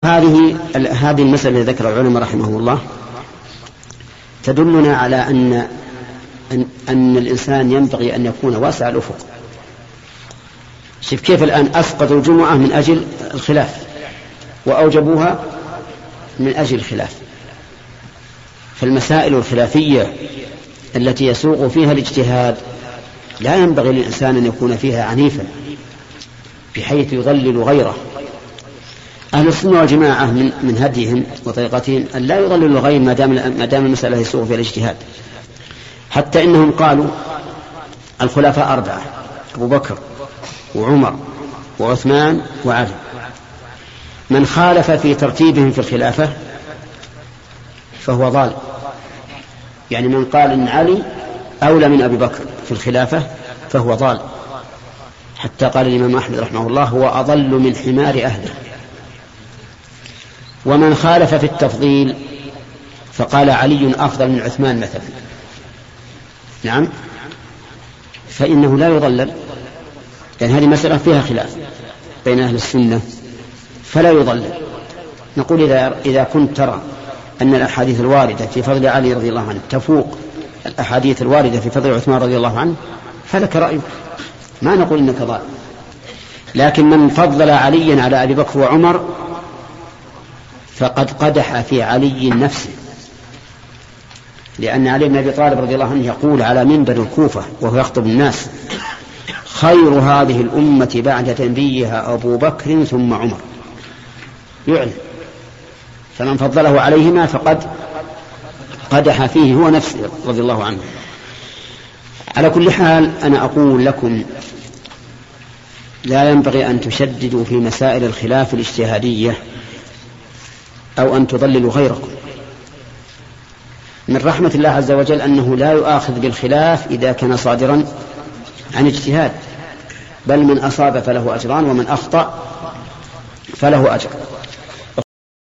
هذه المسألة التي ذكر العلماء رحمه الله تدلنا على أن الإنسان ينبغي أن يكون واسع الأفق. شوف كيف الآن أسقطوا الجمعة من أجل الخلاف وأوجبوها من أجل الخلاف. فالمسائل الخلافية التي يسوق فيها الاجتهاد لا ينبغي للإنسان أن يكون فيها عنيفا بحيث يضلل غيره. أهل السنة والجماعة من هديهم وطريقتهم أن لا يضللوا الغير ما دام المسألة يسوق فيها الاجتهاد، حتى إنهم قالوا الخلفاء 4: أبو بكر وعمر وعثمان وعلي، من خالف في ترتيبهم في الخلافة فهو ضال. يعني من قال إن علي أولى من أبي بكر في الخلافة فهو ضال، حتى قال الإمام أحمد رحمه الله: هو أضل من حمار أهله. ومن خالف في التفضيل فقال علي أفضل من عثمان مثلا، نعم، فإنه لا يضلل، لأن هذه مسألة فيها خلاف بين أهل السنة فلا يضلل. نقول إذا كنت ترى أن الأحاديث الواردة في فضل علي رضي الله عنه تفوق الأحاديث الواردة في فضل عثمان رضي الله عنه فلك رأيك، ما نقول إنك ضال. لكن من فضل عليا على أبي بكر وعمر فقد قدح في علي نفسه، لأن علي بن أبي طالب رضي الله عنه يقول على منبر الكوفة وهو يخطب الناس: خير هذه الأمة بعد نبيها أبو بكر ثم عمر، يعلن. فمن فضله عليهما فقد قدح فيه هو نفسه رضي الله عنه. على كل حال أنا أقول لكم لا ينبغي أن تشددوا في مسائل الخلاف الاجتهادية أو أن تضللوا غيركم. من رحمة الله عز وجل أنه لا يؤاخذ بالخلاف إذا كان صادرا عن اجتهاد، بل من أصاب فله أجران ومن أخطأ فله أجر.